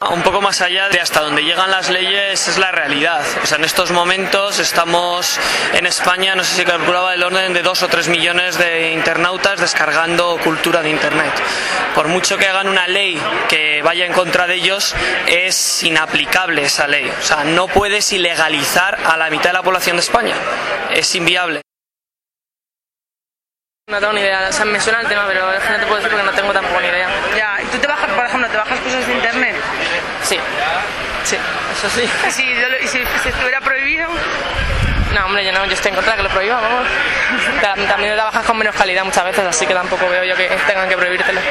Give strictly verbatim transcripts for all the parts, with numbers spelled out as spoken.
un poco más allá de hasta donde llegan las leyes es la realidad. O sea, en estos momentos estamos en España, no sé si calculaba el orden de dos o tres millones de internautas descargando cultura de Internet. Por mucho que hagan una ley que vaya en contra de ellos, es inaplicable esa ley. O sea, no puedes ilegalizar a la mitad de la población de España. Es inviable. No tengo ni idea, o sea, me suena el tema, pero es que no te puedo decir porque no tengo tampoco ni idea. Ya, ¿tú te bajas, por ejemplo, te bajas cosas de Internet? Sí, sí, eso sí. ¿Y si, y si, si estuviera prohibido? No, hombre, yo no, yo estoy en contra de que lo prohíban, vamos. También la bajas con menos calidad muchas veces, así que tampoco veo yo que tengan que prohibírtelo.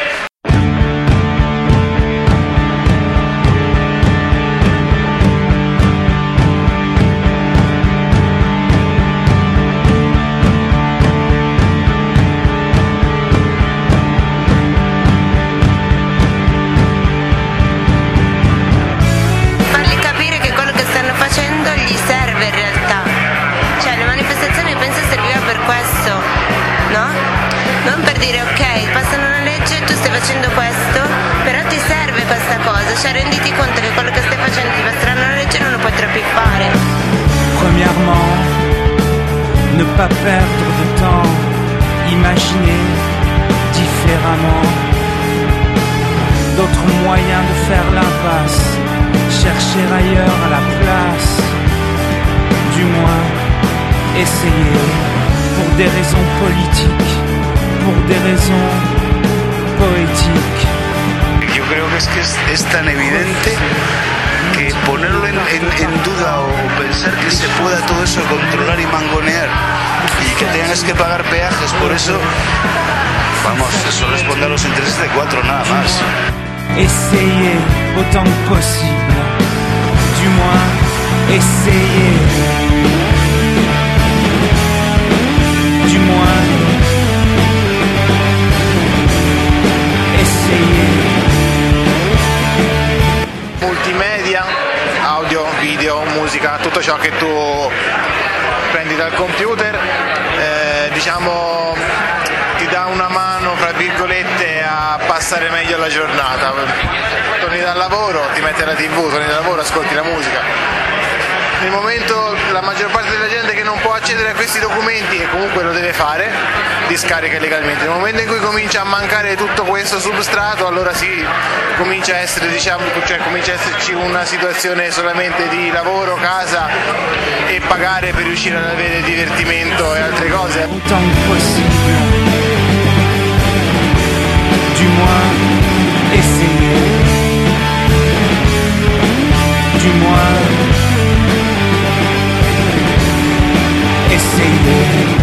Cioè, renditi conto che quello che stai facendo ti bastano la legge e non lo puoi troppo fare. Premièrement, ne pas perdre de temps, imaginer différemment d'autres moyens de faire l'impasse, chercher ailleurs à la place, du moins essayer, pour des raisons politiques, pour des raisons poétiques. Yo creo que es que es, es tan evidente que ponerlo en, en, en duda o pensar que se pueda todo eso controlar y mangonear y que tengas que pagar peajes por eso, vamos, eso responde a los intereses de cuatro nada más. Essayer autant que possible, du moins essayer, du moins essayer. Multimedia, audio, video, musica, tutto ciò che tu prendi dal computer, eh, diciamo ti dà una mano, fra virgolette, a passare meglio la giornata. Torni dal lavoro, ti metti la tivù, torni dal lavoro, ascolti la musica. Nel momento la maggior parte della gente che non può accedere a questi documenti e comunque lo deve fare, li scarica illegalmente. Nel momento in cui comincia a mancare tutto questo substrato, allora sì, comincia a essere, diciamo, cioè comincia a esserci una situazione solamente di lavoro, casa e pagare per riuscire ad avere divertimento e altre cose. Autant que possible, du moins essayer, du moins essayer.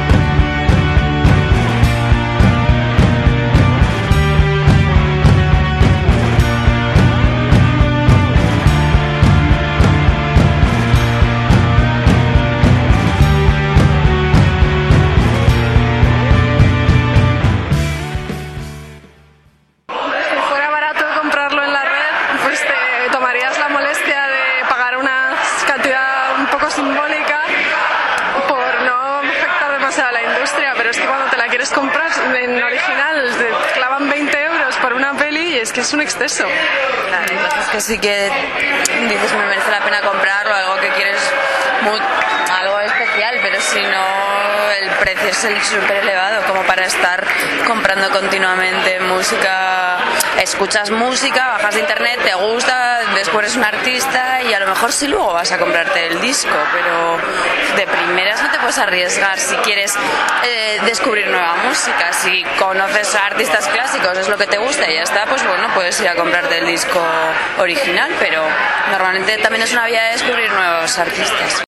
Es que es un exceso. Claro, entonces que sí que dices me merece la pena comprarlo, algo que quieres muy, algo especial, pero si no el precio es súper elevado como para estar comprando continuamente música. Escuchas música, bajas de internet, te gusta, después eres un artista y a lo mejor sí luego vas a comprarte el disco, pero de primeras no te puedes arriesgar si quieres eh, descubrir nueva música. Si conoces a artistas clásicos, es lo que te gusta y ya está, pues bueno, puedes ir a comprarte el disco original, pero normalmente también es una vía de descubrir nuevos artistas.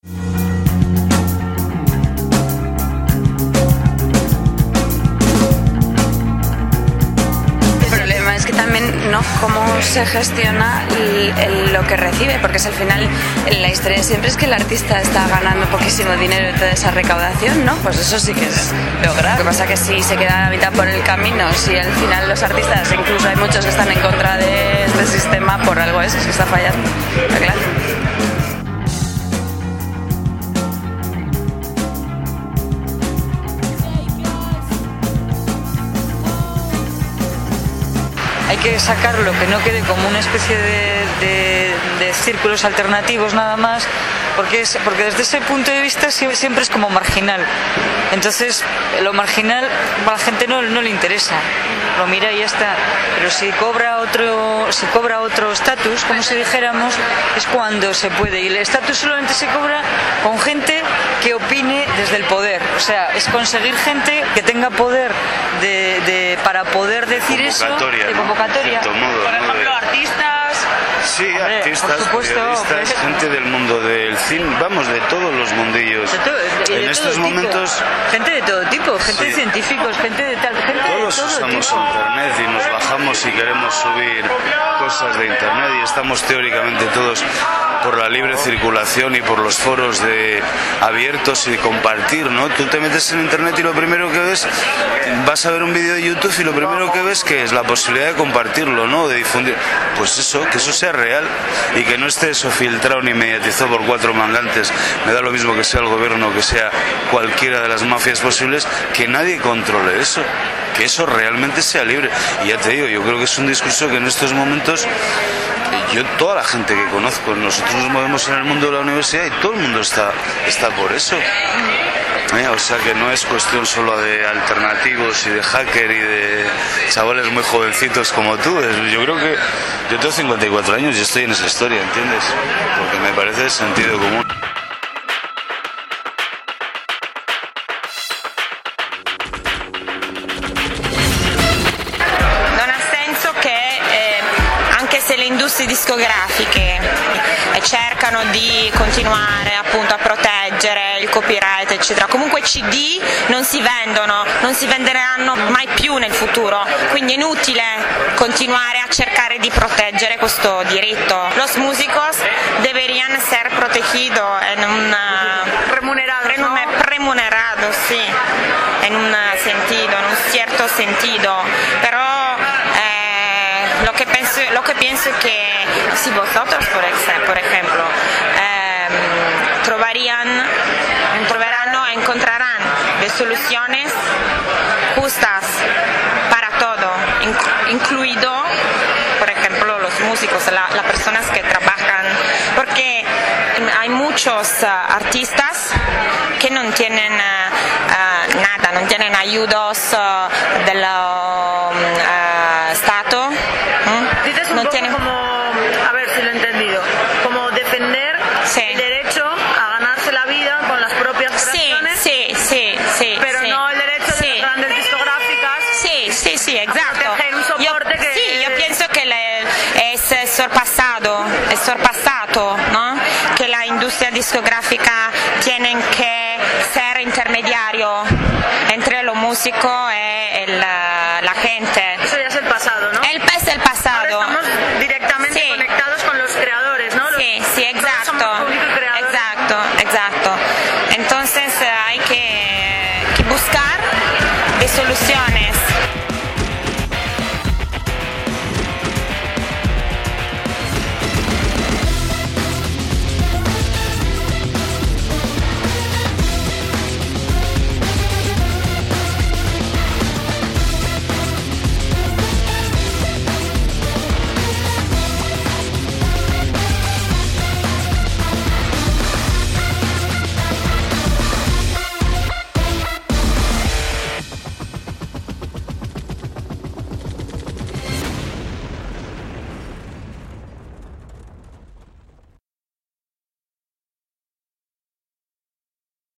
Es que también, ¿no?, cómo se gestiona el, el, lo que recibe, porque es al final la historia siempre es que el artista está ganando poquísimo dinero de toda esa recaudación, ¿no? Pues eso sí que es lo grave. Lo que pasa es que si se queda a la mitad por el camino, si al final los artistas, incluso hay muchos que están en contra de este sistema, por algo eso es que está fallando, está claro. Hay que sacarlo, que no quede como una especie de, de, de círculos alternativos nada más, porque, es, porque desde ese punto de vista siempre es como marginal. Entonces lo marginal a la gente no, no le interesa, lo mira y ya está. Pero si cobra otro si cobra otro estatus, como si dijéramos, es cuando se puede. Y el estatus solamente se cobra con gente que opine desde el poder. O sea, es conseguir gente que tenga poder de, de, para poder decir eso, de convocatoria. ¿No? Modo, por ejemplo, ¿no? artistas. Sí, Hombre, artistas, supuesto, periodistas, pues, gente del mundo del cine, vamos, de todos los mundillos. De todo, de, de en estos todo momentos... Tipo. Gente de todo tipo, gente sí. de científicos, gente de tal, gente todos de todo usamos tipo. internet y nos bajamos y queremos subir cosas de internet y estamos teóricamente todos por la libre circulación y por los foros de abiertos y de compartir, ¿no? Tú te metes en internet y lo primero que ves, vas a ver un vídeo de YouTube y lo primero que ves que es la posibilidad de compartirlo, ¿no? De difundir. Pues eso, que eso sea real y que no esté eso filtrado ni mediatizado por cuatro mangantes. Me da lo mismo que sea el gobierno, que sea cualquiera de las mafias posibles, que nadie controle eso, que eso realmente sea libre. Y ya te digo, yo creo que es un discurso que en estos momentos, yo, toda la gente que conozco, nosotros nos movemos en el mundo de la universidad y todo el mundo está, está por eso. ¿Eh? O sea que no es cuestión solo de alternativos y de hacker y de chavales muy jovencitos como tú. Yo creo que yo tengo cincuenta y cuatro años y estoy en esa historia, ¿entiendes? Porque me parece de sentido común. Non ha senso che eh, anche se le industrie discografiche cercano di continuare appunto a proteggere il copyright eccetera, comunque C D non si vendono, non si venderanno mai più nel futuro, quindi è inutile continuare a cercare di proteggere questo diritto. Los músicos deberían ser protegidos en un remunerado, remuner, ¿no? remunerado, sí, en un sentido, en un cierto sentido, pero eh, lo que pienso, lo que pienso es que si vosotros, por, ex, por ejemplo, eh, trovarían, troverán, encontrarán de soluciones justas para todo, incluido, por ejemplo, los músicos, la, las personas que trabajan, porque hay muchos uh, artistas que no tienen uh, uh, nada, no tienen ayudas uh, del uh, Estado. ¿Mm? Dices un no poco tienen... como, a ver si lo he entendido, como defender sí. el derecho a ganarse la vida con las propias creaciones. Sí, sí, sí, sí. Pero sí, no el derecho sí. de las grandes discográficas. Sí, sí, sí, exacto. A proteger un soporte yo, que... Sí, yo pienso que le, es sorpasado, es sorpasado, ¿no? Que la industria discográfica tiene que ser intermediario entre lo músico y el, la gente. Eso ya es el pasado, ¿no? El, es el pasado. Ahora estamos directamente sí. conectados con los creadores, ¿no? Los, sí, sí, exacto. somos público y creadores. Exacto, exacto. Entonces hay que, que buscar de soluciones.